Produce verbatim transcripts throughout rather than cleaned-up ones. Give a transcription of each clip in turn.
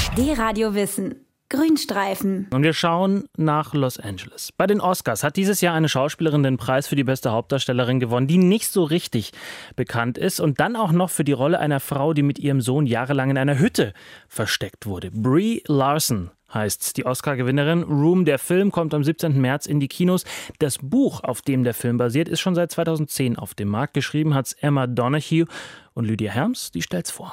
D-Radio Wissen. Grünstreifen. Und wir schauen nach Los Angeles. Bei den Oscars hat dieses Jahr eine Schauspielerin den Preis für die beste Hauptdarstellerin gewonnen, die nicht so richtig bekannt ist. Und dann auch noch für die Rolle einer Frau, die mit ihrem Sohn jahrelang in einer Hütte versteckt wurde. Brie Larson heißt die Oscar-Gewinnerin. Room, der Film, kommt am siebzehnten März in die Kinos. Das Buch, auf dem der Film basiert, ist schon seit zweitausendzehn auf dem Markt. Geschrieben hat's Emma Donoghue. Und Lydia Herms, die stellt's vor.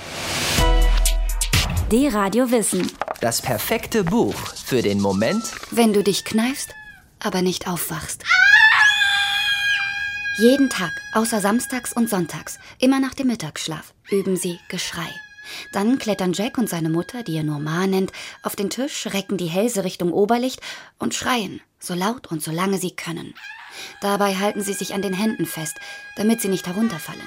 D-Radio Wissen. Das perfekte Buch für den Moment, wenn du dich kneifst, aber nicht aufwachst. Jeden Tag, außer samstags und sonntags, immer nach dem Mittagsschlaf, üben sie Geschrei. Dann klettern Jack und seine Mutter, die er nur Ma nennt, auf den Tisch, recken die Hälse Richtung Oberlicht und schreien, so laut und so lange sie können. Dabei halten sie sich an den Händen fest, damit sie nicht herunterfallen.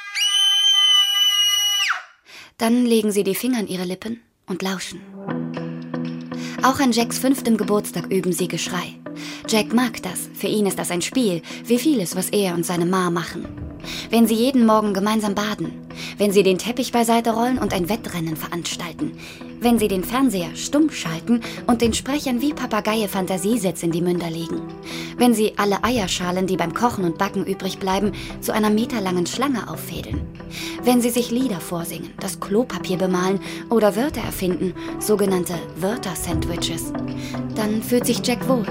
Dann legen sie die Finger an ihre Lippen und lauschen. Auch an Jacks fünftem Geburtstag üben sie Geschrei. Jack mag das, für ihn ist das ein Spiel, wie vieles, was er und seine Ma machen. Wenn sie jeden Morgen gemeinsam baden, wenn sie den Teppich beiseite rollen und ein Wettrennen veranstalten, wenn sie den Fernseher stumm schalten und den Sprechern wie Papageie Fantasiesätze in die Münder legen, wenn sie alle Eierschalen, die beim Kochen und Backen übrig bleiben, zu einer meterlangen Schlange auffädeln, wenn sie sich Lieder vorsingen, das Klopapier bemalen oder Wörter erfinden, sogenannte Wörter-Sandwiches, dann fühlt sich Jack wohl.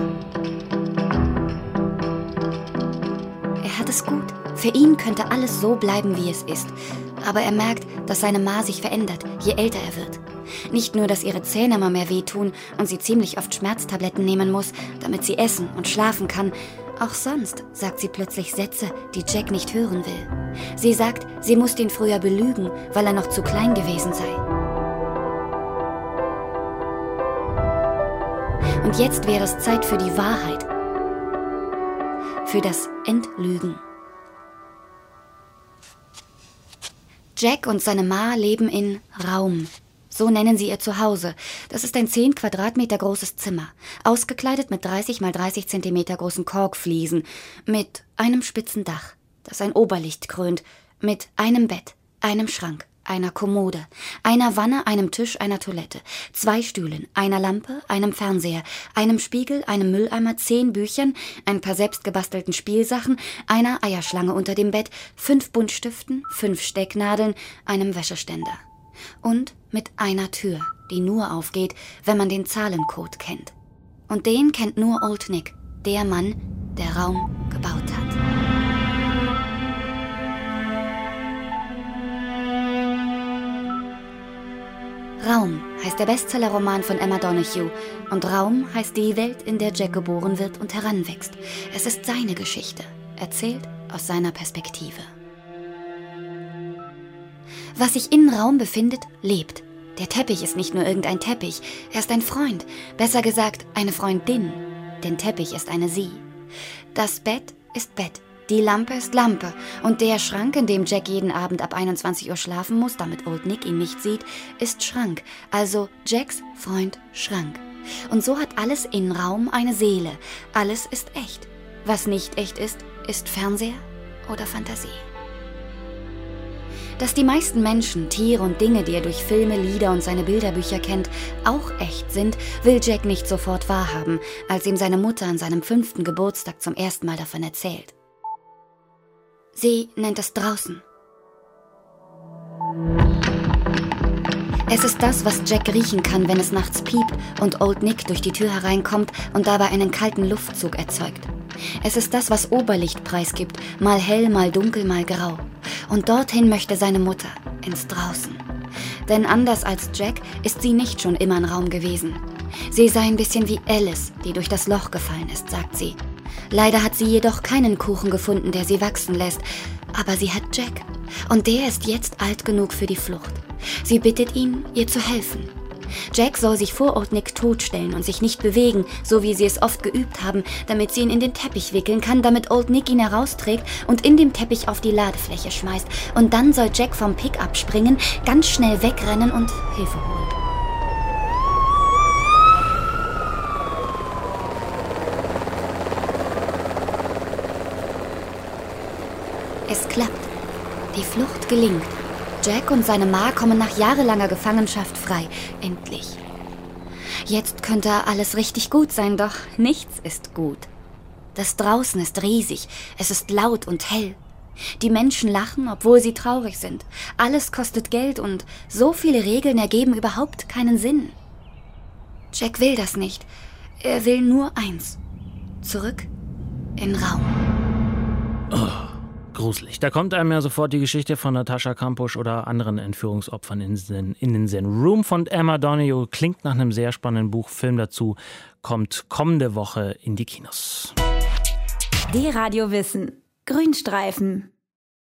Er hat es gut. Für ihn könnte alles so bleiben, wie es ist. Aber er merkt, dass seine Ma sich verändert, je älter er wird. Nicht nur, dass ihre Zähne immer mehr wehtun und sie ziemlich oft Schmerztabletten nehmen muss, damit sie essen und schlafen kann. Auch sonst sagt sie plötzlich Sätze, die Jack nicht hören will. Sie sagt, sie musste ihn früher belügen, weil er noch zu klein gewesen sei. Und jetzt wäre es Zeit für die Wahrheit. Für das Entlügen. Jack und seine Ma leben in Raum. So nennen sie ihr Zuhause. Das ist ein zehn Quadratmeter großes Zimmer, ausgekleidet mit dreißig mal dreißig Zentimeter großen Korkfliesen, mit einem spitzen Dach, das ein Oberlicht krönt, mit einem Bett, einem Schrank, einer Kommode, einer Wanne, einem Tisch, einer Toilette, zwei Stühlen, einer Lampe, einem Fernseher, einem Spiegel, einem Mülleimer, zehn Büchern, ein paar selbstgebastelten Spielsachen, einer Eierschlange unter dem Bett, fünf Buntstiften, fünf Stecknadeln, einem Wäscheständer. Und mit einer Tür, die nur aufgeht, wenn man den Zahlencode kennt. Und den kennt nur Old Nick, der Mann, der Raum gebaut hat. Raum heißt der Bestsellerroman von Emma Donoghue und Raum heißt die Welt, in der Jack geboren wird und heranwächst. Es ist seine Geschichte, erzählt aus seiner Perspektive. Was sich in Raum befindet, lebt. Der Teppich ist nicht nur irgendein Teppich, er ist ein Freund, besser gesagt eine Freundin, denn Teppich ist eine Sie. Das Bett ist Bett. Die Lampe ist Lampe und der Schrank, in dem Jack jeden Abend ab einundzwanzig Uhr schlafen muss, damit Old Nick ihn nicht sieht, ist Schrank, also Jacks Freund Schrank. Und so hat alles in Raum eine Seele, alles ist echt. Was nicht echt ist, ist Fernseher oder Fantasie. Dass die meisten Menschen, Tiere und Dinge, die er durch Filme, Lieder und seine Bilderbücher kennt, auch echt sind, will Jack nicht sofort wahrhaben, als ihm seine Mutter an seinem fünften Geburtstag zum ersten Mal davon erzählt. Sie nennt es draußen. Es ist das, was Jack riechen kann, wenn es nachts piept und Old Nick durch die Tür hereinkommt und dabei einen kalten Luftzug erzeugt. Es ist das, was Oberlicht preisgibt, mal hell, mal dunkel, mal grau. Und dorthin möchte seine Mutter, ins Draußen. Denn anders als Jack ist sie nicht schon immer ein Raum gewesen. Sie sei ein bisschen wie Alice, die durch das Loch gefallen ist, sagt sie. Leider hat sie jedoch keinen Kuchen gefunden, der sie wachsen lässt. Aber sie hat Jack. Und der ist jetzt alt genug für die Flucht. Sie bittet ihn, ihr zu helfen. Jack soll sich vor Old Nick totstellen und sich nicht bewegen, so wie sie es oft geübt haben, damit sie ihn in den Teppich wickeln kann, damit Old Nick ihn herausträgt und in dem Teppich auf die Ladefläche schmeißt. Und dann soll Jack vom Pickup springen, ganz schnell wegrennen und Hilfe holen. Es klappt. Die Flucht gelingt. Jack und seine Ma kommen nach jahrelanger Gefangenschaft frei. Endlich. Jetzt könnte alles richtig gut sein, doch nichts ist gut. Das Draußen ist riesig, es ist laut und hell. Die Menschen lachen, obwohl sie traurig sind. Alles kostet Geld und so viele Regeln ergeben überhaupt keinen Sinn. Jack will das nicht. Er will nur eins. Zurück in Raum. Oh, gruselig. Da kommt einem ja sofort die Geschichte von Natascha Kampusch oder anderen Entführungsopfern in, Sinn, in den Sinn. Room von Emma Donoghue klingt nach einem sehr spannenden Buch. Film dazu kommt kommende Woche in die Kinos. D-Radio Wissen. Grünstreifen.